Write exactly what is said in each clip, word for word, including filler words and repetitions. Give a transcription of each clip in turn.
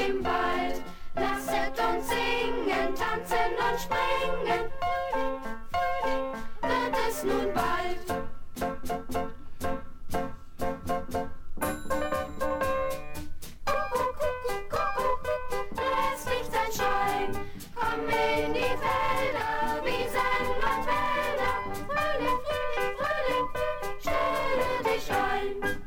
dem Wald. Lasset uns singen, tanzen und springen. Frühling, Frühling, wird es nun bald. Kuckuck, Kuckuck, Kuckuck, lässt nicht sein Schein. Komm in die Felder, Wiesen und Wälder. Frühling, Frühling, Frühling, Frühling, stelle dich ein.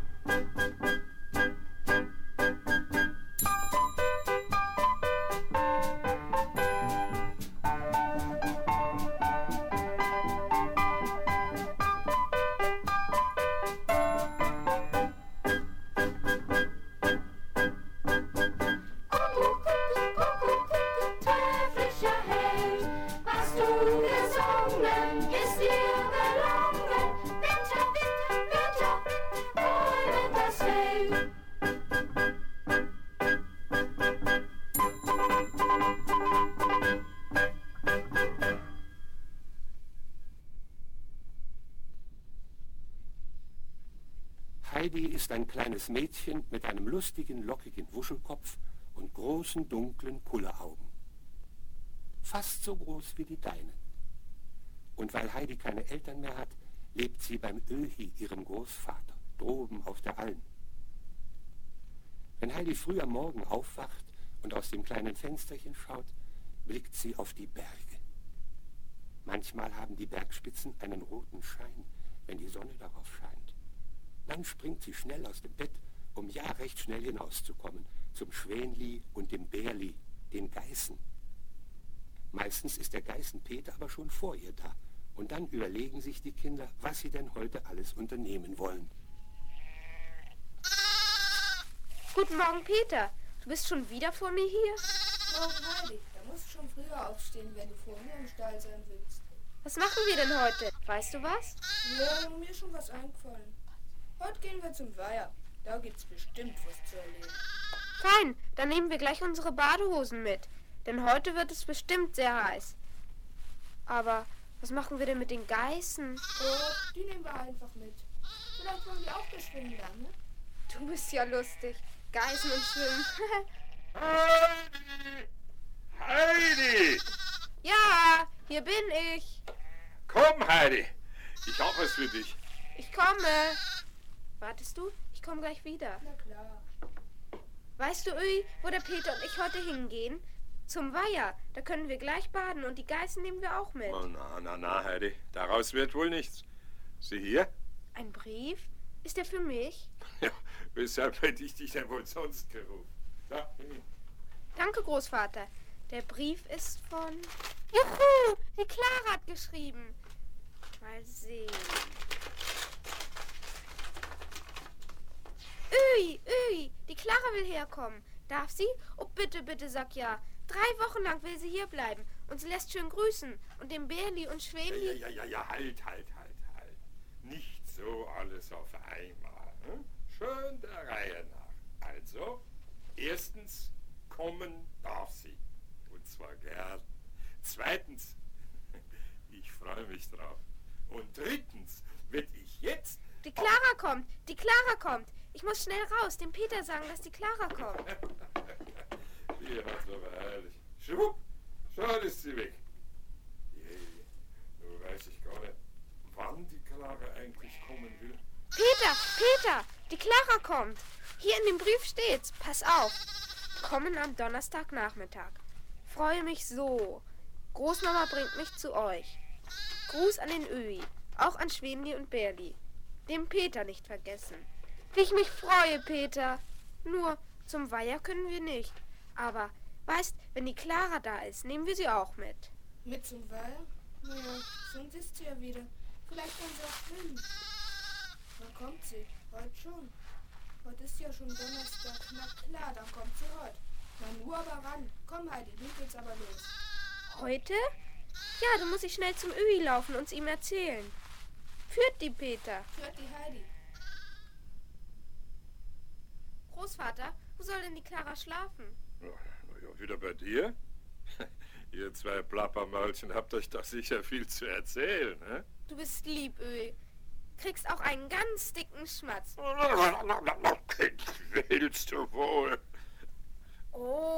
Heidi ist ein kleines Mädchen mit einem lustigen, lockigen Wuschelkopf und großen, dunklen Kulleraugen. Fast so groß wie die deinen. Und weil Heidi keine Eltern mehr hat, lebt sie beim Öhi, ihrem Großvater, droben auf der Alm. Wenn Heidi früh am Morgen aufwacht und aus dem kleinen Fensterchen schaut, blickt sie auf die Berge. Manchmal haben die Bergspitzen einen roten Schein, wenn die Sonne darauf scheint. Dann springt sie schnell aus dem Bett, um ja recht schnell hinauszukommen, zum Schwänli und dem Bärli, den Geißen. Meistens ist der Geißenpeter aber schon vor ihr da, und dann überlegen sich die Kinder, was sie denn heute alles unternehmen wollen. Guten Morgen, Peter. Du bist schon wieder vor mir hier? Morgen, Heidi. Da musst du schon früher aufstehen, wenn du vor mir im Stall sein willst. Was machen wir denn heute? Weißt du was? Ja, mir ist schon was eingefallen. Heute gehen wir zum Weiher. Da gibt's bestimmt was zu erleben. Fein, dann nehmen wir gleich unsere Badehosen mit. Denn heute wird es bestimmt sehr heiß. Aber was machen wir denn mit den Geißen? Oh, die nehmen wir einfach mit. Vielleicht wollen die auch das Schwimmen lernen, ne? Du bist ja lustig. Geißen und Schwimmen. Heidi! Heidi! Ja, hier bin ich. Komm, Heidi. Ich hab was für dich. Ich komme. Wartest du? Ich komme gleich wieder. Na klar. Weißt du, Öhi, wo der Peter und ich heute hingehen? Zum Weiher. Da können wir gleich baden und die Geißen nehmen wir auch mit. Oh, na, na, na, Heidi. Daraus wird wohl nichts. Sieh hier. Ein Brief? Ist der für mich? Ja, weshalb hätte ich dich denn wohl sonst gerufen? Da. Danke, Großvater. Der Brief ist von... Juhu! Die Clara hat geschrieben. Mal sehen. Öhi, Öhi, die Clara will herkommen. Darf sie? Oh, bitte, bitte, sag ja. Drei Wochen lang will sie hier bleiben. Und sie lässt schön grüßen. Und dem Bärli und Schwänli... Ja, ja, ja, ja, halt, halt, halt, halt. Nicht so alles auf einmal. Hm? Schön der Reihe nach. Also, erstens, kommen darf sie. Und zwar gern. Zweitens, ich freue mich drauf. Und drittens, werd ich jetzt... Die Clara kommt, die Clara kommt. Ich muss schnell raus, dem Peter sagen, dass die Clara kommt. Die hat's aber herrlich. Schwupp, schon ist sie weg. Je, nur weiß ich gar nicht, wann die Clara eigentlich kommen will. Peter, Peter, die Clara kommt. Hier in dem Brief steht's. Pass auf. Kommen am Donnerstagnachmittag. Freue mich so. Großmama bringt mich zu euch. Gruß an den Öhi, auch an Schwänli und Bärli. Dem Peter nicht vergessen. Wie ich mich freue, Peter. Nur zum Weiher können wir nicht. Aber, weißt, wenn die Clara da ist, nehmen wir sie auch mit. Mit zum Weiher? Naja, sonst ist sie ja wieder. Vielleicht kann sie auch schwimmen. Wann kommt sie? Heute schon. Heute ist ja schon Donnerstag. Na klar, dann kommt sie heute. Na nur aber ran. Komm, Heidi, nun geht's aber los. Heute? Ja, dann muss ich schnell zum Öhi laufen und es ihm erzählen. Führt die Peter. Führt die Heidi. Großvater, wo soll denn die Clara schlafen? Na ja, wieder bei dir? Ihr zwei Plappermäulchen habt euch doch sicher viel zu erzählen, ne? Du bist lieb, Öhi. Kriegst auch einen ganz dicken Schmatz. Willst du wohl? Oh,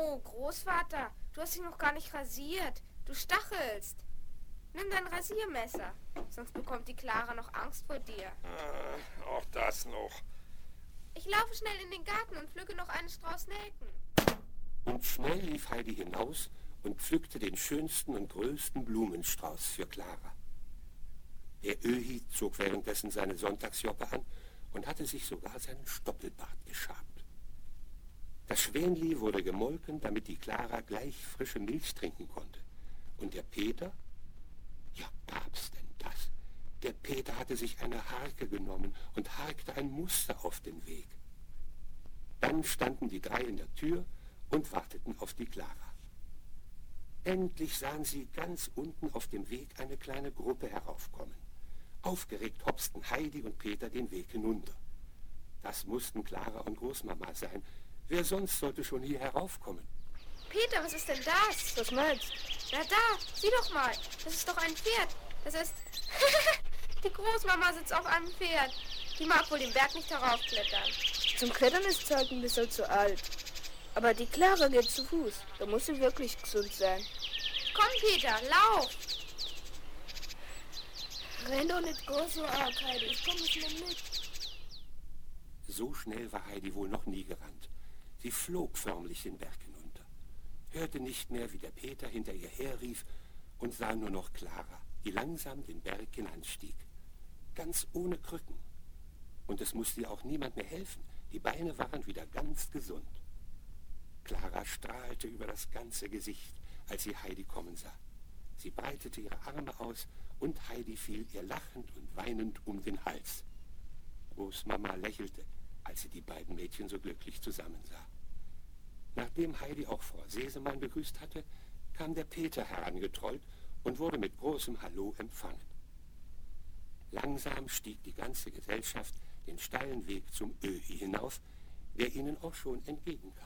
Großvater, du hast dich noch gar nicht rasiert. Du stachelst. Nimm dein Rasiermesser, sonst bekommt die Clara noch Angst vor dir. Ah, auch das noch. Ich laufe schnell in den Garten und pflücke noch einen Strauß Nelken. Und schnell lief Heidi hinaus und pflückte den schönsten und größten Blumenstrauß für Clara. Der Öhi zog währenddessen seine Sonntagsjoppe an und hatte sich sogar seinen Stoppelbart geschabt. Das Schwänli wurde gemolken, damit die Clara gleich frische Milch trinken konnte. Und der Peter? Ja, gab's denn das? Der Peter hatte sich eine Harke genommen und harkte ein Muster auf den Weg. Dann standen die drei in der Tür und warteten auf die Clara. Endlich sahen sie ganz unten auf dem Weg eine kleine Gruppe heraufkommen. Aufgeregt hopsten Heidi und Peter den Weg hinunter. Das mussten Clara und Großmama sein. Wer sonst sollte schon hier heraufkommen? Peter, was ist denn das? Was meinst? Na da, sieh doch mal. Das ist doch ein Pferd. Das ist... Die Großmama sitzt auf einem Pferd. Die mag wohl den Berg nicht heraufklettern. Zum Klettern ist sie halt ein bisschen zu alt. Aber die Clara geht zu Fuß. Da muss sie wirklich gesund sein. Komm, Peter, lauf. Renn doch nicht groß so arg, Heidi. Ich komm nicht mehr mit. So schnell war Heidi wohl noch nie gerannt. Sie flog förmlich den Berg hinunter, hörte nicht mehr, wie der Peter hinter ihr herrief und sah nur noch Clara, die langsam den Berg hinanstieg. Ganz ohne Krücken. Und es musste ihr auch niemand mehr helfen. Die Beine waren wieder ganz gesund. Clara strahlte über das ganze Gesicht, als sie Heidi kommen sah. Sie breitete ihre Arme aus und Heidi fiel ihr lachend und weinend um den Hals. Großmama lächelte, als sie die beiden Mädchen so glücklich zusammensah. Nachdem Heidi auch Frau Sesemann begrüßt hatte, kam der Peter herangetrollt und wurde mit großem Hallo empfangen. Langsam stieg die ganze Gesellschaft den steilen Weg zum Öhi hinauf, der ihnen auch schon entgegenkam.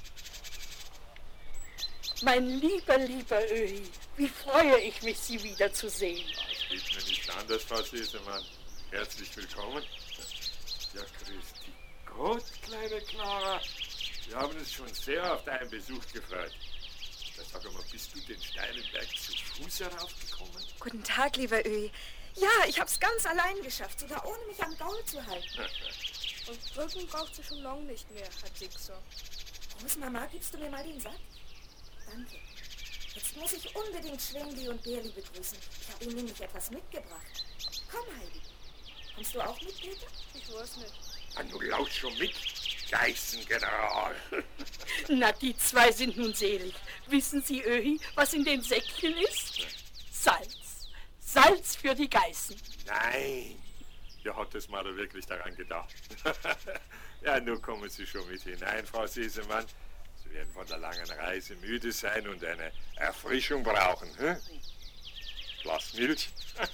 Mein lieber, lieber Öhi, wie freue ich mich, Sie wiederzusehen. Es geht mir nicht anders, Frau Sesemann. Herzlich willkommen. Ja, Christi Gott, kleine Clara. Wir haben uns schon sehr auf deinen Besuch gefreut. Da sag mal, bist du den steilen Berg zu Fuß heraufgekommen? Guten Tag, lieber Öhi. Ja, ich hab's ganz allein geschafft, sogar ohne mich am Gaul zu halten. Und Brücken braucht sie schon lange nicht mehr, hat sie gesagt. Großmama, gibst du mir mal den Sack? Danke. Jetzt muss ich unbedingt Schwänli und Berli begrüßen. Ich habe ihnen nämlich etwas mitgebracht. Komm, Heidi. Kommst du auch mit, Peter? Ich weiß nicht. Ah, du laut schon mit, Geißengeneral. Na, die zwei sind nun selig. Wissen Sie, Öhi, was in den Säckchen ist? Salz. Salz für die Geißen. Nein. Ja, hat das mal wirklich daran gedacht. Ja, nun kommen Sie schon mit hinein, Frau Sesemann. Sie werden von der langen Reise müde sein und eine Erfrischung brauchen. Hm? Glas Milch.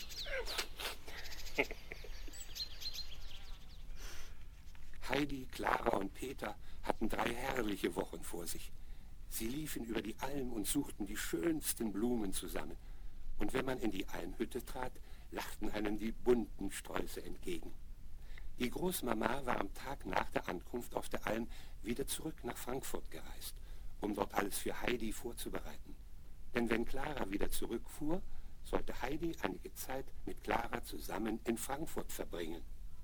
Heidi, Clara und Peter hatten drei herrliche Wochen vor sich. Sie liefen über die Alm und suchten die schönsten Blumen zusammen. Und wenn man in die Almhütte trat, lachten einem die bunten Sträuße entgegen. Die Großmama war am Tag nach der Ankunft auf der Alm wieder zurück nach Frankfurt gereist, um dort alles für Heidi vorzubereiten. Denn wenn Clara wieder zurückfuhr, sollte Heidi einige Zeit mit Clara zusammen in Frankfurt verbringen.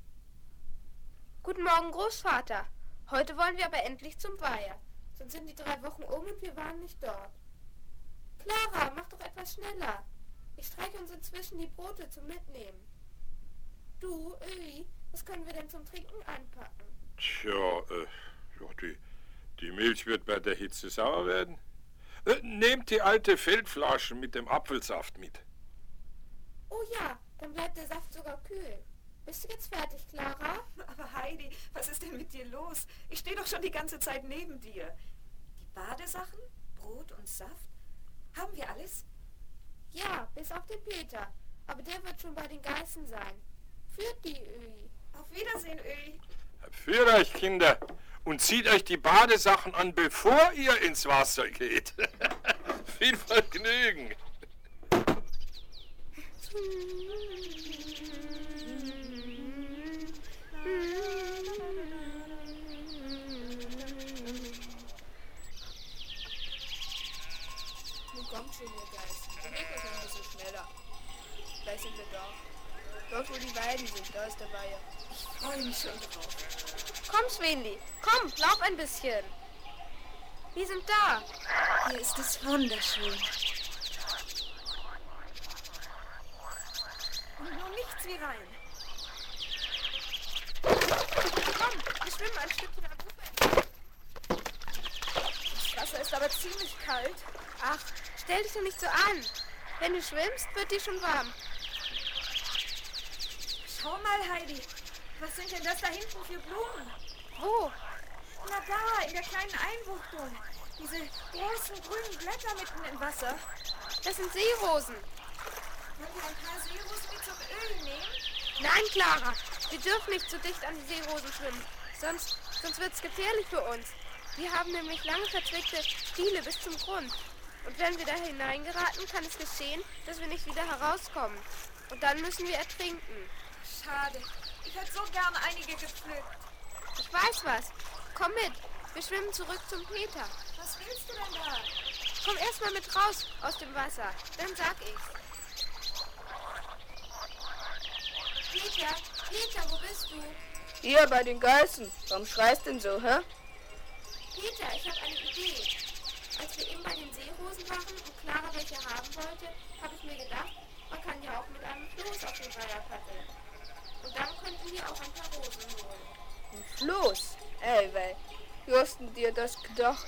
Guten Morgen, Großvater. Heute wollen wir aber endlich zum Weiher. Sonst sind die drei Wochen um und wir waren nicht dort. Clara, mach doch etwas schneller. Ich streiche uns inzwischen die Brote zum Mitnehmen. Du, Öhi, was können wir denn zum Trinken anpacken? Tja, äh, ja, die, die Milch wird bei der Hitze sauer werden. Äh, nehmt die alte Feldflasche mit dem Apfelsaft mit. Oh ja, dann bleibt der Saft sogar kühl. Bist du jetzt fertig, Clara? Aber Heidi, was ist denn mit dir los? Ich stehe doch schon die ganze Zeit neben dir. Die Badesachen, Brot und Saft, haben wir alles? Ja, bis auf den Peter. Aber der wird schon bei den Geißen sein. Führt die, Öhi. Auf Wiedersehen, Öhi. Führt euch, Kinder, und zieht euch die Badesachen an, bevor ihr ins Wasser geht. Viel Vergnügen. Kommt schon, ihr Geißen. Bewegt euch ein bisschen schneller. Gleich sind wir da. Dort, wo die Weiden sind, da ist der Weiher. Ich freue mich schon drauf. Komm, Schwänli, komm, lauf ein bisschen. Wir sind da. Hier ist es wunderschön. Und nur nichts wie rein. Komm, wir schwimmen ein Stückchen am Ufer. Das Wasser ist aber ziemlich kalt. Ach, stell dich doch nicht so an. Wenn du schwimmst, wird dir schon warm. Schau mal, Heidi. Was sind denn das da hinten für Blumen? Wo? Na da, in der kleinen Einbuchtung. Diese großen grünen Blätter mitten im Wasser. Das sind Seerosen. Wollen wir ein paar Seerosen mit zum Öl nehmen? Nein, Clara, wir dürfen nicht so dicht an die Seerosen schwimmen. Sonst, sonst wird es gefährlich für uns. Wir haben nämlich lange verzwickte Stiele bis zum Grund. Und wenn wir da hineingeraten, kann es geschehen, dass wir nicht wieder herauskommen. Und dann müssen wir ertrinken. Schade. Ich hätte so gern einige gepflückt. Ich weiß was. Komm mit. Wir schwimmen zurück zum Peter. Was willst du denn da? Komm erst mal mit raus aus dem Wasser. Dann sag ich's. Peter, Peter, wo bist du? Hier, bei den Geißen. Warum schreist denn so, hä? Peter, ich habe eine Idee. Als wir eben bei den Seerosen waren und Clara welche haben wollte, habe ich mir gedacht, man kann ja auch mit einem Floß auf den Weiher paddeln. Und dann könnten wir auch ein paar Rosen holen. Ein Floß? Ey, wei. Wie hast du dir das gedacht?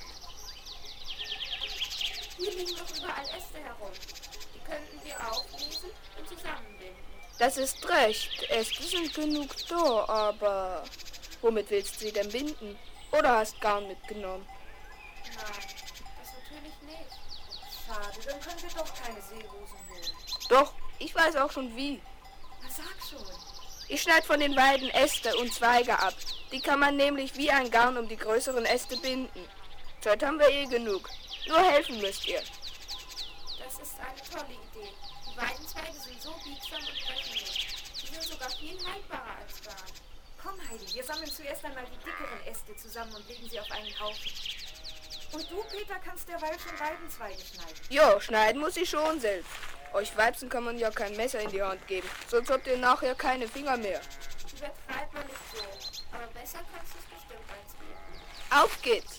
Hier liegen noch überall Äste herum. Die könnten wir auflesen und zusammenbinden. Das ist recht. Äste sind genug da, aber womit willst du sie denn binden? Oder hast Garn mitgenommen? Nein, das natürlich nicht. Schade, dann können wir doch keine Seerosen holen. Doch, ich weiß auch schon wie. Na, sag schon. Ich schneide von den Weiden Äste und Zweige ab. Die kann man nämlich wie ein Garn um die größeren Äste binden. Zeit haben wir eh genug. Nur helfen müsst ihr. Das ist eine tolle Idee. Die Weidenzweige sind so biegsam und brechlich. Die sind sogar viel haltbarer als Garn. Komm, Heidi, wir sammeln zuerst einmal die dickeren Äste zusammen und legen sie auf einen Haufen. Und du, Peter, kannst derweil schon Weidenzweige schneiden. Jo, schneiden muss ich schon selbst. Euch Weibsen kann man ja kein Messer in die Hand geben, sonst habt ihr nachher keine Finger mehr. Übertreibt man nicht so. Aber besser kannst du es bestimmt als wir. Auf geht's!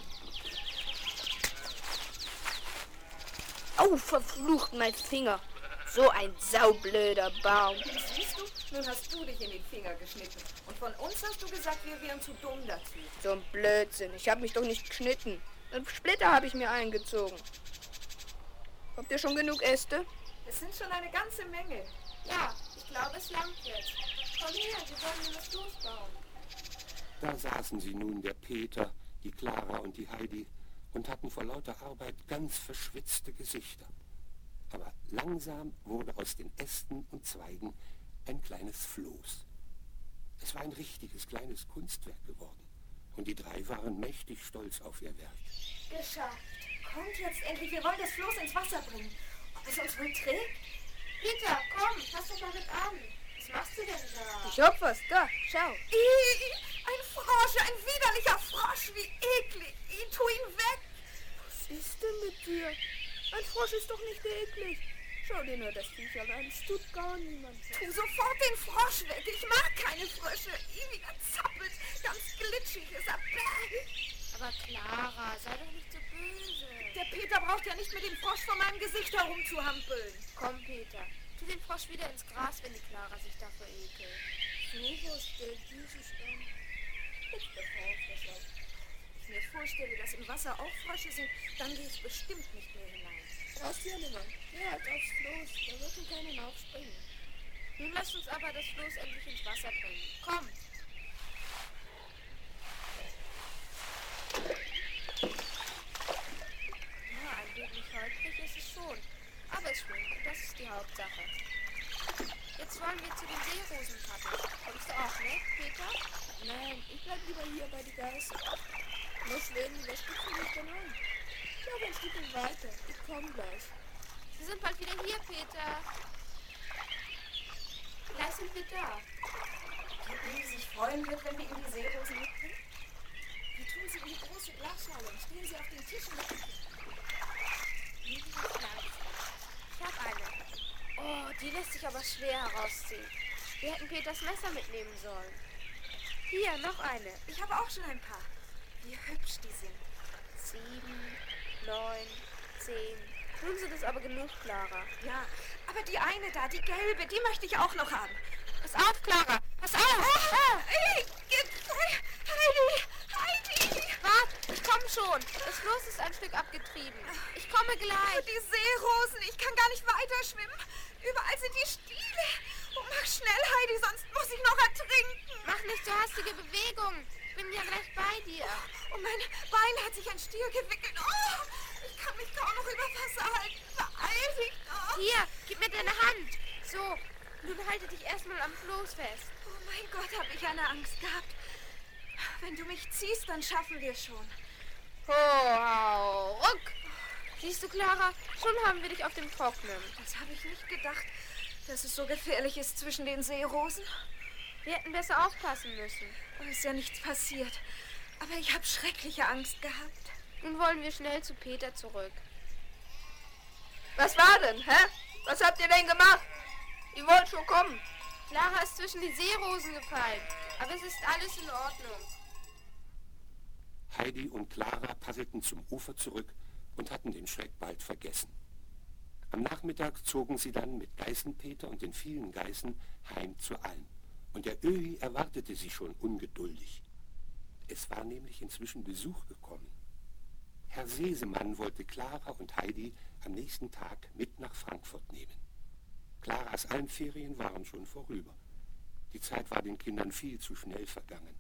Au, verflucht mein Finger. So ein saublöder Baum. Siehst du, nun hast du dich in den Finger geschnitten. Und von uns hast du gesagt, wir wären zu dumm dazu. So ein Blödsinn. Ich habe mich doch nicht geschnitten. Einen Splitter habe ich mir eingezogen. Habt ihr schon genug Äste? Es sind schon eine ganze Menge. Ja, ich glaube, es langt jetzt. Komm her, wir wollen nur das Floß bauen. Da saßen sie nun, der Peter, die Clara und die Heidi, und hatten vor lauter Arbeit ganz verschwitzte Gesichter. Aber langsam wurde aus den Ästen und Zweigen ein kleines Floß. Es war ein richtiges kleines Kunstwerk geworden. Und die drei waren mächtig stolz auf ihr Werk. Geschafft. Kommt jetzt endlich, wir wollen das Floß ins Wasser bringen. Ob es uns wohl trägt? Peter, komm, fass doch mal mit an. Was machst du denn da? Ich hab was da. Schau. Ih, ein Frosch, ein widerlicher Frosch, wie eklig. Ih, tu ihn weg. Was ist denn mit dir? Ein Frosch ist doch nicht eklig. Schau dir nur das Viech an, es tut gar niemand. Tu sofort den Frosch weg. Ich mag keine Frösche. Ih, wie er zappelt. Ganz glitschig ist er. Bäh. Aber Clara, sei doch nicht so böse. Der Peter braucht ja nicht mit dem Frosch vor meinem Gesicht herumzuhampeln. Komm, Peter, tu den Frosch wieder ins Gras, wenn die Clara sich dafür ekelt. So was stellt dieses an. Ich befrage Wenn ich mir vorstelle, dass im Wasser auch Frösche sind, dann gehe ich bestimmt nicht mehr hinein. Brauchst du ja niemand. Ja, halt aufs Floß. Da wird schon keiner aufspringen. Nun lass uns aber das Floß endlich ins Wasser bringen. Komm. Ja, ein wenig holprig ist es schon. Aber es schwimmt, und das ist die Hauptsache. Jetzt wollen wir zu den Seerosen paddeln. Kommst du auch mit, Peter? Nein, ich bleib lieber hier bei den Geißen. Nur Schweden, was gibt's denn nicht denn an? Ich glaube ein Stückchen weiter. Ich komm gleich. Wir sind bald wieder hier, Peter. Gleich sind wir da. Wie sie sich freuen wird, wenn wir ihm die Seerosen mitbringen? Wir tun sie in die große Glasschale und stellen sie auf den Tisch mit. Liegen die Clara Die lässt sich aber schwer herausziehen. Wir hätten Peters Messer mitnehmen sollen. Hier, noch eine. Ich habe auch schon ein paar. Wie hübsch die sind. Sieben, neun, zehn. Nun sind es aber genug, Clara. Ja, aber die eine da, die gelbe, die möchte ich auch noch haben. Pass auf, Clara! Pass auf! Ah, ey, Heidi! Heidi! Wart, ich komme schon. Das Floß ist ein Stück abgetrieben. Ich komme gleich. Die Seerosen, ich kann gar nicht weiter schwimmen. Überall sind die Stiele. Oh, mach schnell, Heidi, sonst muss ich noch ertrinken. Mach nicht so hastige Bewegungen. Ich bin ja gleich bei dir. Um mein Bein hat sich ein Stier gewickelt. Oh, ich kann mich kaum noch über Wasser halten. Beeil dich doch. Hier, gib mir deine Hand. So, nun halte dich erstmal am Floß fest. Oh mein Gott, habe ich eine Angst gehabt. Wenn du mich ziehst, dann schaffen wir schon. Ho, hau, ruck. Siehst du, Clara, schon haben wir dich auf dem Trocknen. Das habe ich nicht gedacht, dass es so gefährlich ist zwischen den Seerosen. Wir hätten besser aufpassen müssen. Oh, ist ja nichts passiert. Aber ich habe schreckliche Angst gehabt. Nun wollen wir schnell zu Peter zurück. Was war denn, hä? Was habt ihr denn gemacht? Ihr wollt schon kommen. Clara ist zwischen die Seerosen gefallen, aber es ist alles in Ordnung. Heidi und Clara paddelten zum Ufer zurück und hatten den Schreck bald vergessen. Am Nachmittag zogen sie dann mit Geißenpeter und den vielen Geißen heim zur Alm. Und der Öhi erwartete sie schon ungeduldig. Es war nämlich inzwischen Besuch gekommen. Herr Sesemann wollte Clara und Heidi am nächsten Tag mit nach Frankfurt nehmen. Claras Almferien waren schon vorüber. Die Zeit war den Kindern viel zu schnell vergangen.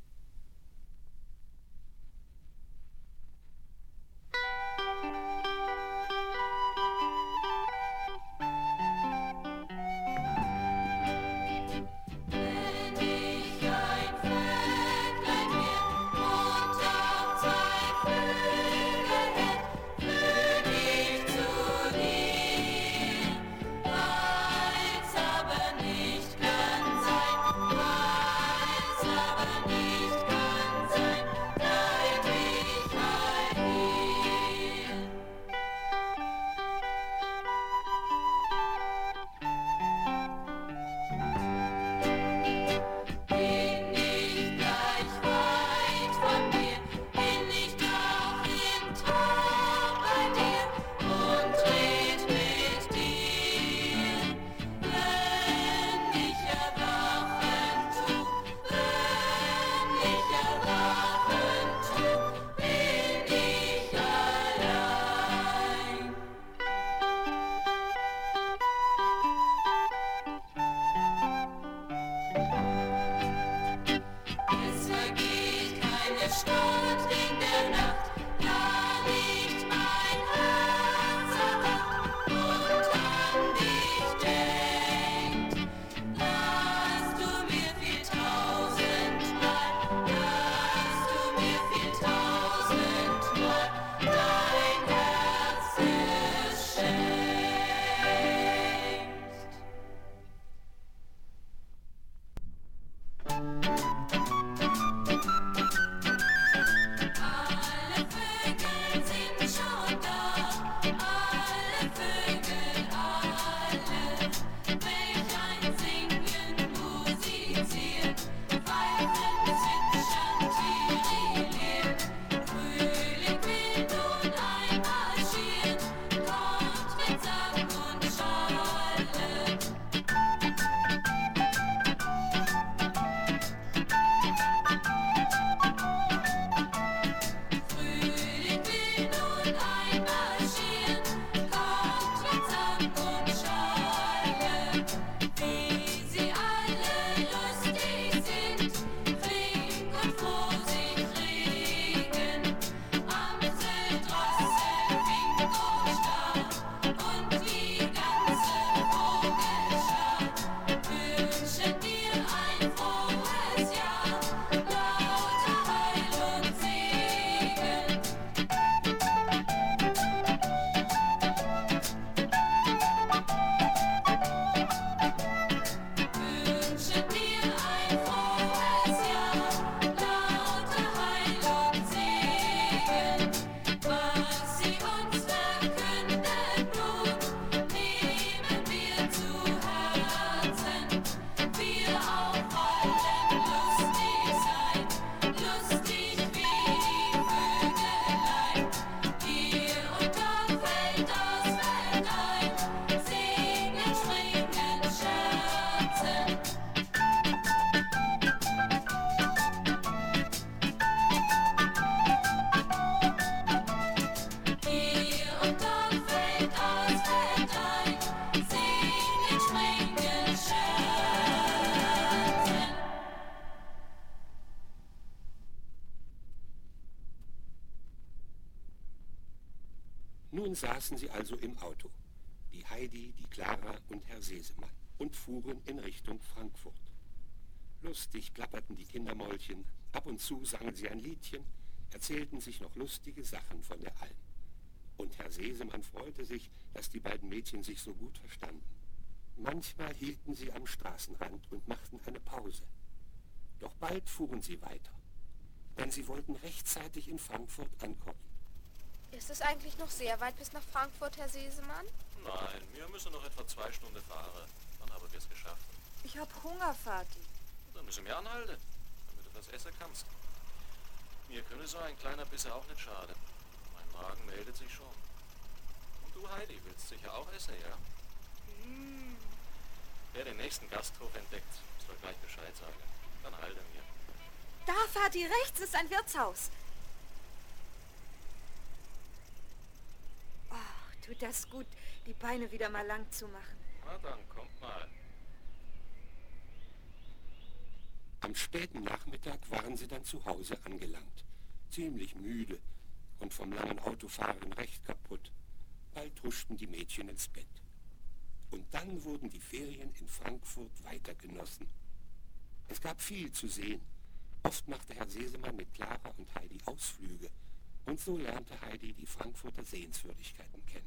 Nicht Nun saßen sie also im Auto, die Heidi, die Klara und Herr Sesemann, und fuhren in Richtung Frankfurt. Lustig plapperten die Kindermäulchen, ab und zu sangen sie ein Liedchen, erzählten sich noch lustige Sachen von der Alm. Und Herr Sesemann freute sich, dass die beiden Mädchen sich so gut verstanden. Manchmal hielten sie am Straßenrand und machten eine Pause. Doch bald fuhren sie weiter, denn sie wollten rechtzeitig in Frankfurt ankommen. Ist es eigentlich noch sehr weit bis nach Frankfurt, Herr Sesemann? Nein, wir müssen noch etwa zwei Stunden fahren. Dann haben wir es geschafft. Ich hab Hunger, Vati. Dann müssen wir anhalten, damit du was essen kannst. Mir können so ein kleiner Bissen auch nicht schaden. Mein Magen meldet sich schon. Und du, Heidi, willst sicher auch essen, ja? Mm. Wer den nächsten Gasthof entdeckt, soll gleich Bescheid sagen. Dann halten wir. Da, Vati, rechts ist ein Wirtshaus. Oh, tut das gut, die Beine wieder mal lang zu machen. Na dann, kommt mal. Am späten Nachmittag waren sie dann zu Hause angelangt, ziemlich müde und vom langen Autofahren recht kaputt. Bald huschten die Mädchen ins Bett. Und dann wurden die Ferien in Frankfurt weiter genossen. Es gab viel zu sehen. Oft machte Herr Sesemann mit Klara und Heidi Ausflüge. Und so lernte Heidi die Frankfurter Sehenswürdigkeiten kennen.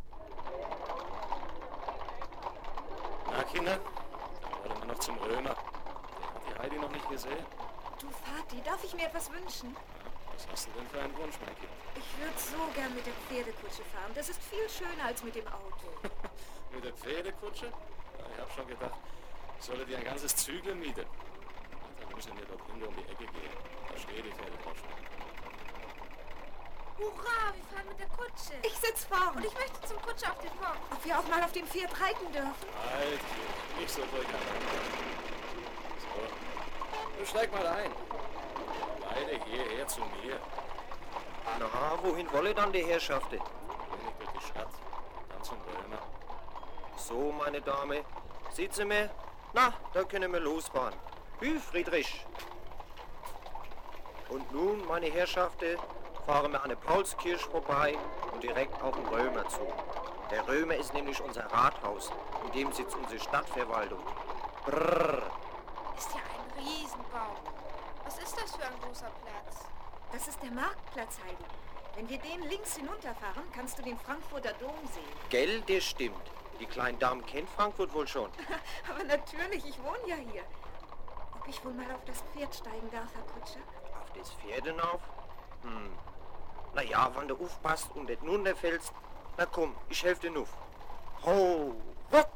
Na, Kinder, dann wollen wir noch zum Römer. Der hat die Heidi noch nicht gesehen. Du, Vati, darf ich mir etwas wünschen? Ja, was hast du denn für einen Wunsch, mein Kind? Ich würde so gern mit der Pferdekutsche fahren. Das ist viel schöner als mit dem Auto. Mit der Pferdekutsche? Ja, ich habe schon gedacht, ich solle dir ein ganzes Zügel mieten. Dann müssen wir dort hinten um die Ecke gehen. Da steht die Pferdekutsche. Hurra, wir fahren mit der Kutsche. Ich sitz vorn. Und ich möchte zum Kutscher auf den Bock. Ob wir auch mal auf dem Pferd reiten dürfen? Halt, nicht so durcheinander. So, du steig mal ein. Beide hierher zu mir. Na, wohin wolle dann die Herrschaften? Bin ich durch die Stadt, dann zum Römer. So, meine Dame, sieht sie mir? Na, da können wir losfahren. Hü, Friedrich. Und nun, meine Herrschaften, fahren wir an der Paulskirche vorbei und direkt auf den Römer zu. Der Römer ist nämlich unser Rathaus, in dem sitzt unsere Stadtverwaltung. Brrr. Ist ja ein Riesenbaum. Was ist das für ein großer Platz? Das ist der Marktplatz, Heidi. Wenn wir den links hinunterfahren, kannst du den Frankfurter Dom sehen. Gell, der stimmt. Die kleine Dame kennt Frankfurt wohl schon. Aber natürlich, ich wohne ja hier. Ob ich wohl mal auf das Pferd steigen darf, Herr Kutscher? Auf das Pferdenauf? Hm. Na ja, wenn du aufpasst und nicht runterfällst, na komm, ich helfe dir auf. Ho, hopp!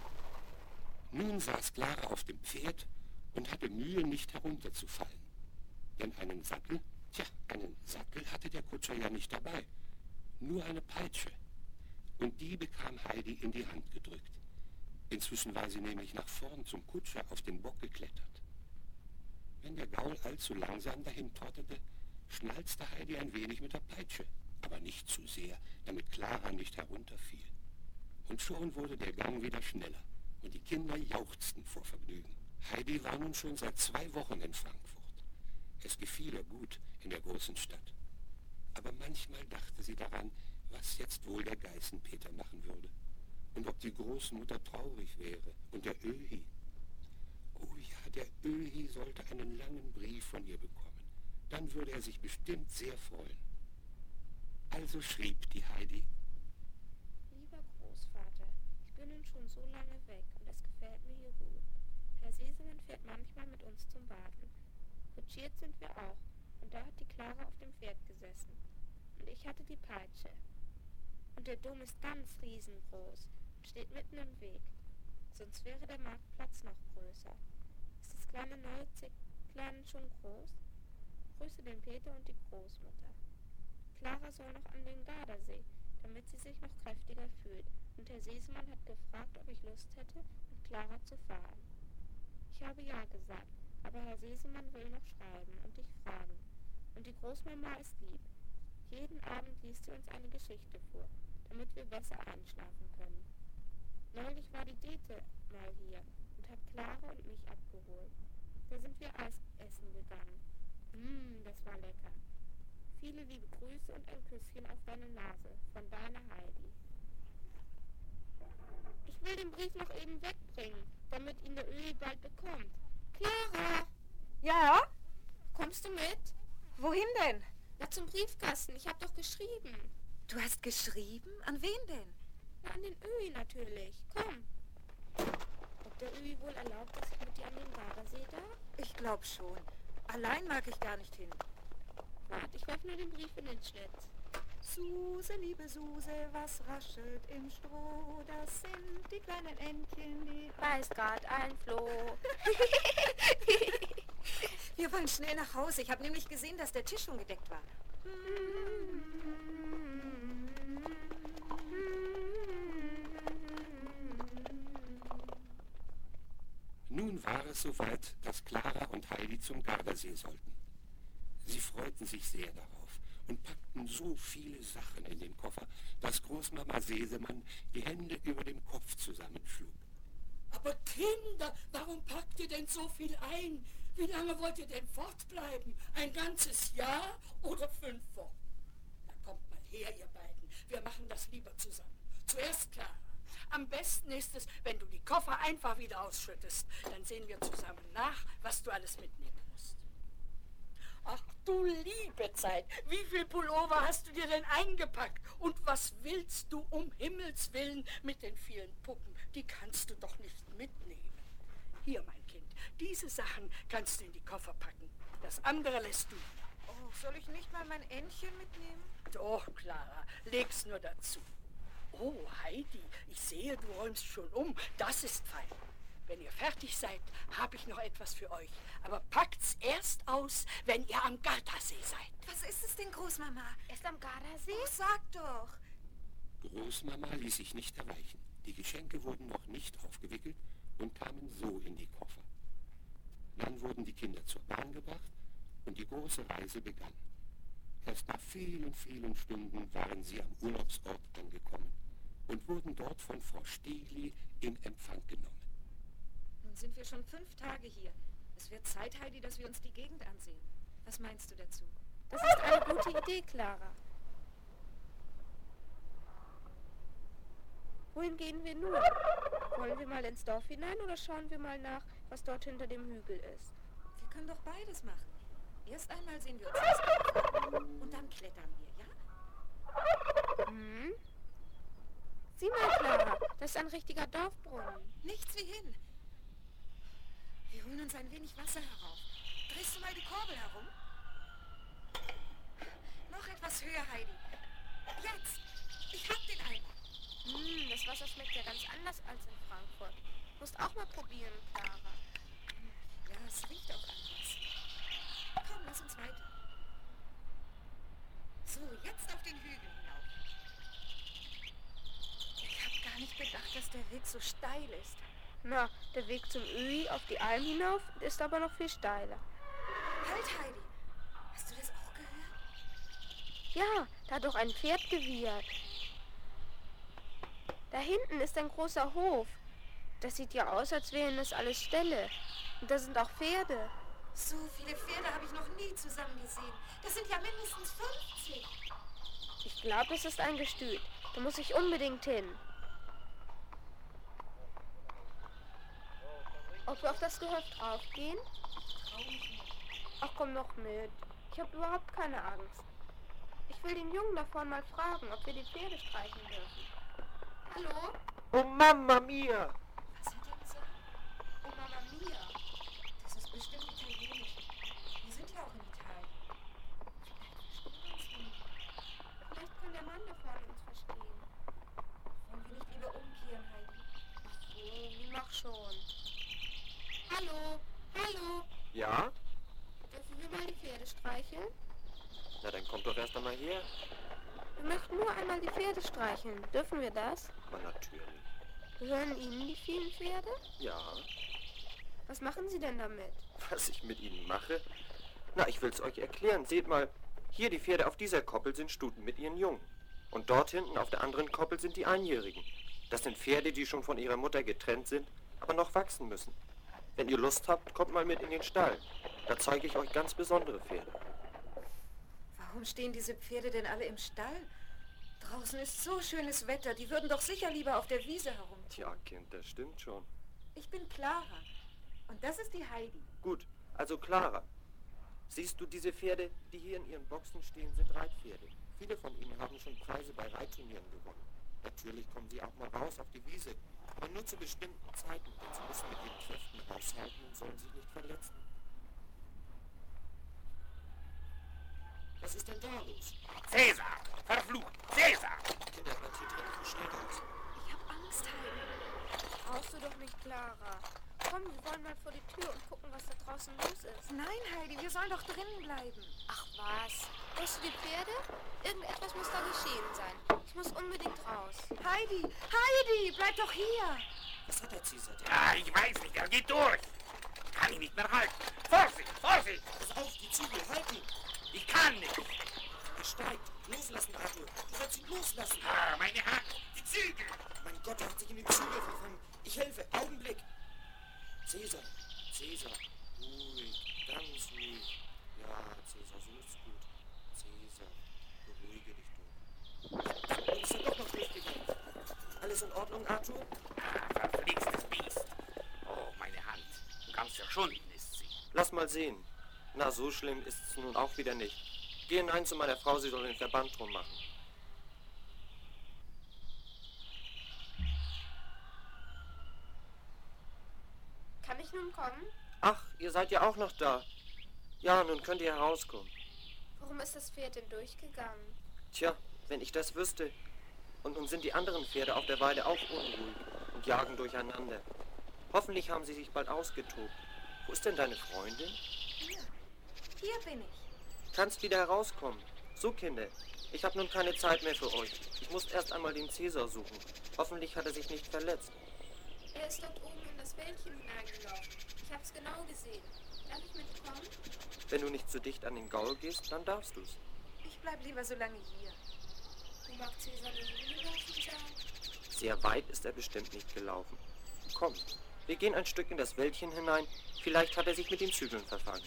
Nun saß Klara auf dem Pferd und hatte Mühe, nicht herunterzufallen. Denn einen Sattel, tja, einen Sattel hatte der Kutscher ja nicht dabei. Nur eine Peitsche. Und die bekam Heidi in die Hand gedrückt. Inzwischen war sie nämlich nach vorn zum Kutscher auf den Bock geklettert. Wenn der Gaul allzu langsam dahin trottete, schnalzte Heidi ein wenig mit der Peitsche, aber nicht zu sehr, damit Klara nicht herunterfiel. Und schon wurde der Gang wieder schneller und die Kinder jauchzten vor Vergnügen. Heidi war nun schon seit zwei Wochen in Frankfurt. Es gefiel ihr gut in der großen Stadt. Aber manchmal dachte sie daran, was jetzt wohl der Geißenpeter machen würde und ob die Großmutter traurig wäre und der Öhi. Oh ja, der Öhi sollte einen langen Brief von ihr bekommen. Dann würde er sich bestimmt sehr freuen. Also schrieb die Heidi. Lieber Großvater, ich bin nun schon so lange weg und es gefällt mir hier gut. Herr Sesemann fährt manchmal mit uns zum Baden. Kutschiert sind wir auch und da hat die Klara auf dem Pferd gesessen. Und ich hatte die Peitsche. Und der Dom ist ganz riesengroß und steht mitten im Weg. Sonst wäre der Marktplatz noch größer. Ist das kleine neue Zicklein schon groß? Grüße den Peter und die Großmutter. Klara soll noch an den Gardasee, damit sie sich noch kräftiger fühlt. Und Herr Sesemann hat gefragt, ob ich Lust hätte, mit Klara zu fahren. Ich habe ja gesagt, aber Herr Sesemann will noch schreiben und dich fragen. Und die Großmama ist lieb. Jeden Abend liest sie uns eine Geschichte vor, damit wir besser einschlafen können. Neulich war die Dete mal hier und hat Klara und mich abgeholt. Da sind wir Eis essen gegangen. Mmm, das war lecker. Viele liebe Grüße und ein Küsschen auf deine Nase von deiner will den Brief noch eben wegbringen, damit ihn der Öhi bald bekommt. Clara, Ja? kommst du mit? Wohin denn? Na, zum Briefkasten. Ich habe doch geschrieben. Du hast geschrieben? An wen denn? Na, an den Öhi natürlich. Komm. Ob der Öhi wohl erlaubt, dass ich mit dir an den Gardasee darf? Ich glaub schon. Allein mag ich gar nicht hin. Warte, ich werfe nur den Brief in den Schlitz. Suse, liebe Suse, was raschelt im Stroh? Das sind die kleinen Entchen, die... Weiß grad ein Floh. Wir wollen schnell nach Hause. Ich habe nämlich gesehen, dass der Tisch schon gedeckt war. Nun war es soweit, dass Clara und Heidi zum Gardasee sollten. Sie freuten sich sehr darauf und packten so viele Sachen in den Koffer, dass Großmama Sesemann die Hände über dem Kopf zusammenschlug. Aber Kinder, warum packt ihr denn so viel ein? Wie lange wollt ihr denn fortbleiben? Ein ganzes Jahr oder fünf Wochen? Na kommt mal her, ihr beiden. Wir machen das lieber zusammen. Zuerst Clara. Am besten ist es, wenn du die Koffer einfach wieder ausschüttest. Dann sehen wir zusammen nach, was du alles mitnehmen musst. Ach du liebe Zeit, wie viel Pullover hast du dir denn eingepackt? Und was willst du um Himmels Willen mit den vielen Puppen? Die kannst du doch nicht mitnehmen. Hier, mein Kind, diese Sachen kannst du in die Koffer packen. Das andere lässt du. Oh, soll ich nicht mal mein Entchen mitnehmen? Doch, Clara, leg's nur dazu. Oh, Heidi, ich sehe, du räumst schon um. Das ist fein. Wenn ihr fertig seid, habe ich noch etwas für euch. Aber packt's erst aus, wenn ihr am Gardasee seid. Was ist es denn, Großmama? Erst am Gardasee? Oh, sag doch. Großmama ließ sich nicht erweichen. Die Geschenke wurden noch nicht aufgewickelt und kamen so in die Koffer. Dann wurden die Kinder zur Bahn gebracht und die große Reise begann. Erst nach vielen, vielen Stunden waren sie am Urlaubsort angekommen und wurden dort von Frau Stiegli in Empfang genommen. Nun sind wir schon fünf Tage hier. Es wird Zeit, Heidi, dass wir uns die Gegend ansehen. Was meinst du dazu? Das ist eine gute Idee, Clara. Wohin gehen wir nun? Wollen wir mal ins Dorf hinein oder schauen wir mal nach, was dort hinter dem Hügel ist? Wir können doch beides machen. Erst einmal sehen wir uns das an und dann klettern wir, ja? Hm? Sieh mal, Clara, das ist ein richtiger Dorfbrunnen. Nichts wie hin. Wir holen uns ein wenig Wasser herauf. Drehst du mal die Kurbel herum? Noch etwas höher, Heidi. Jetzt! Ich hab den Eimer. Hm, das Wasser schmeckt ja ganz anders als in Frankfurt. Musst auch mal probieren, Clara. Ja, es riecht auch anders. Komm, lass uns weiter. So, jetzt auf den Hügel hinauf. Ich habe gar nicht gedacht, dass der Weg so steil ist. Na, der Weg zum Öhi auf die Alm hinauf ist aber noch viel steiler. Halt, Heidi! Hast du das auch gehört? Ja, da hat doch ein Pferd gewieht. Da hinten ist ein großer Hof. Das sieht ja aus, als wären das alles Ställe. Und da sind auch Pferde. So viele Pferde habe ich noch nie zusammen gesehen. Das sind ja mindestens fünfzig. Ich glaube, es ist ein Gestüt. Da muss ich unbedingt hin. Ob wir auf das Gehöft aufgehen? Ach, komm noch mit. Ich habe überhaupt keine Angst. Ich will den Jungen davon mal fragen, ob wir die Pferde streichen dürfen. Hallo? Oh, Mamma mia! Was hat er gesagt? Oh, Mama Mia. Das ist bestimmt italienisch. Wir sind ja auch in Italien. Vielleicht verstehen wir uns nicht. Vielleicht kann der Mann da vorne uns verstehen. Wollen wir nicht lieber umkehren, Heidi? Ach so, mach schon. Hallo? Hallo? Ja? Dürfen wir mal die Pferde streicheln? Na, dann kommt doch erst einmal her. Wir möchten nur einmal die Pferde streicheln. Dürfen wir das? Aber natürlich. Gehören Ihnen die vielen Pferde? Ja. Was machen Sie denn damit? Was ich mit ihnen mache? Na, ich will's euch erklären. Seht mal, hier die Pferde auf dieser Koppel sind Stuten mit ihren Jungen. Und dort hinten auf der anderen Koppel sind die Einjährigen. Das sind Pferde, die schon von ihrer Mutter getrennt sind, aber noch wachsen müssen. Wenn ihr Lust habt, kommt mal mit in den Stall. Da zeige ich euch ganz besondere Pferde. Warum stehen diese Pferde denn alle im Stall? Draußen ist so schönes Wetter. Die würden doch sicher lieber auf der Wiese herum. Tja, Kind, das stimmt schon. Ich bin Clara. Und das ist die Heidi. Gut, also Clara. Siehst du diese Pferde, die hier in ihren Boxen stehen, sind Reitpferde. Viele von ihnen haben schon Preise bei Reitturnieren gewonnen. Natürlich kommen sie auch mal raus auf die Wiese, aber nur zu bestimmten Zeiten, denn sie müssen mit ihren Kräften haushalten und sollen sich nicht verletzen. Was ist denn da los? Cäsar! Verflucht! Cäsar! Kinder, was hier drin so schnell aus? Ich hab Angst, Heidi. Brauchst du doch nicht, Clara. Komm, wir wollen mal vor die Tür und gucken, was da draußen los ist. Nein, Heidi, wir sollen doch drinnen bleiben. Ach was. Hörst du die Pferde? Irgendetwas muss da geschehen sein. Ich muss unbedingt raus. Heidi, Heidi, bleib doch hier. Was hat der Cäsar denn? Ja, ich weiß nicht, er geht durch. Kann ihn nicht mehr halten. Vorsicht, Vorsicht! Pass auf, die Zügel, halten! Ich kann nicht. Er steigt. Loslassen, Arthur. Du sollst ihn loslassen. Ah, meine Hand, die Zügel. Mein Gott, er hat sich in den Zügel verfangen. Ich helfe. Augenblick. Cäsar, Cäsar, ruhig, ganz ruhig. Ja, Cäsar, so ist gut. Cäsar, beruhige dich doch. Du bist ja doch noch durchgegangen. Alles in Ordnung, Arthur? Ah, verflixtes Biest. Oh, meine Hand. Ganz verschwunden ist sie. Lass mal sehen. Na, so schlimm ist es nun auch wieder nicht. Geh hinein zu meiner Frau, sie soll den Verband drum machen. Kann ich nun kommen? Ach, ihr seid ja auch noch da. Ja, nun könnt ihr herauskommen. Warum ist das Pferd denn durchgegangen? Tja, wenn ich das wüsste. Und nun sind die anderen Pferde auf der Weide auch unruhig und jagen durcheinander. Hoffentlich haben sie sich bald ausgetobt. Wo ist denn deine Freundin? Hier, hier bin ich. Kannst wieder herauskommen. So, Kinder, ich habe nun keine Zeit mehr für euch. Ich muss erst einmal den Cäsar suchen. Hoffentlich hat er sich nicht verletzt. Er ist dort oben in das Wäldchen hineingelaufen. Ich hab's genau gesehen. Darf ich mitkommen? Wenn du nicht zu dicht an den Gaul gehst, dann darfst du's. Ich bleib lieber so lange hier. Wo mag Cäsar denn hingelaufen sein? Sehr weit ist er bestimmt nicht gelaufen. Komm, wir gehen ein Stück in das Wäldchen hinein. Vielleicht hat er sich mit den Zügeln verfangen.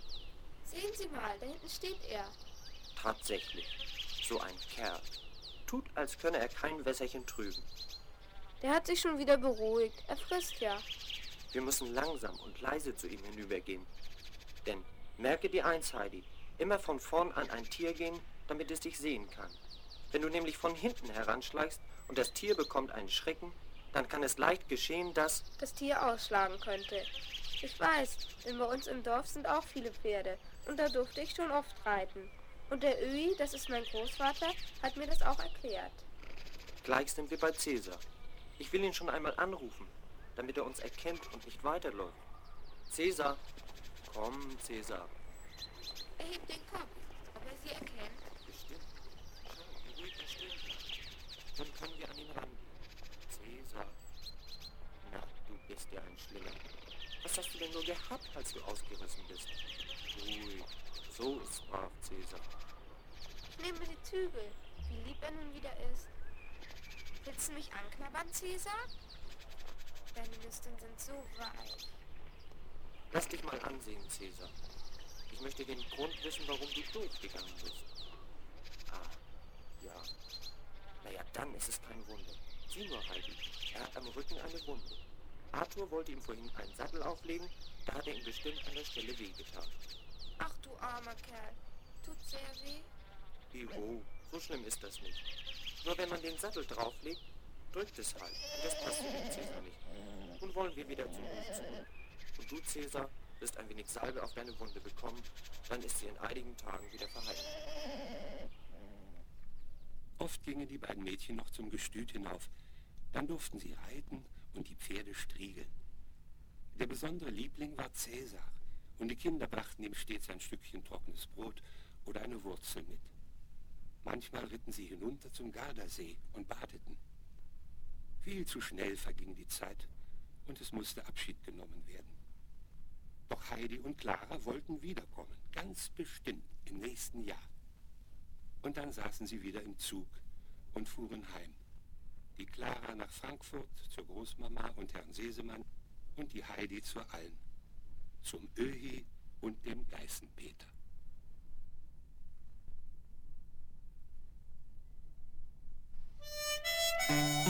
Sehen Sie mal, da hinten steht er. Tatsächlich, so ein Kerl. Tut, als könne er kein Wässerchen trüben. Der hat sich schon wieder beruhigt. Er frisst ja. Wir müssen langsam und leise zu ihm hinübergehen. Denn, merke dir eins, Heidi, immer von vorn an ein Tier gehen, damit es dich sehen kann. Wenn du nämlich von hinten heranschleichst und das Tier bekommt einen Schrecken, dann kann es leicht geschehen, dass... das Tier ausschlagen könnte. Ich weiß, denn bei uns im Dorf sind auch viele Pferde. Und da durfte ich schon oft reiten. Und der Öhi, das ist mein Großvater, hat mir das auch erklärt. Gleich sind wir bei Cäsar. Ich will ihn schon einmal anrufen, damit er uns erkennt und nicht weiterläuft. Cäsar, komm, Cäsar. Er hebt den Kopf, ob er sie erkennt. Bestimmt. Schau, wie ruhig er still bleibt. Dann können wir an ihn ran. Cäsar. Na, du bist ja ein Schlimmer. Was hast du denn nur gehabt, als du ausgerissen bist? Ruhig. So ist brav, Cäsar. Ich nehme die Zügel, wie lieb er nun wieder ist. Willst du mich anknabbern, Cäsar? Deine Nüstern sind so weich. Lass dich mal ansehen, Cäsar. Ich möchte den Grund wissen, warum du durchgegangen bist. Ah, ja. Naja, dann ist es kein Wunder. Sieh nur, Heidi. Er hat am Rücken eine Wunde. Arthur wollte ihm vorhin einen Sattel auflegen, da hat er ihm bestimmt an der Stelle wehgetan. Ach du armer Kerl, tut sehr weh. Oh, so schlimm ist das nicht. Nur wenn man den Sattel drauflegt, drückt es halt. Und das passiert dem Cäsar nicht. Nun wollen wir wieder zum Hof zurück. Und du, Cäsar, wirst ein wenig Salbe auf deine Wunde bekommen, dann ist sie in einigen Tagen wieder verheilt. Oft gingen die beiden Mädchen noch zum Gestüt hinauf. Dann durften sie reiten und die Pferde striegeln. Der besondere Liebling war Cäsar, und die Kinder brachten ihm stets ein Stückchen trockenes Brot oder eine Wurzel mit. Manchmal ritten sie hinunter zum Gardasee und badeten. Viel zu schnell verging die Zeit, und es musste Abschied genommen werden. Doch Heidi und Clara wollten wiederkommen, ganz bestimmt im nächsten Jahr. Und dann saßen sie wieder im Zug und fuhren heim. Die Clara nach Frankfurt zur Großmama und Herrn Sesemann und die Heidi zur Alm, zum Öhi und dem Geißenpeter. Musik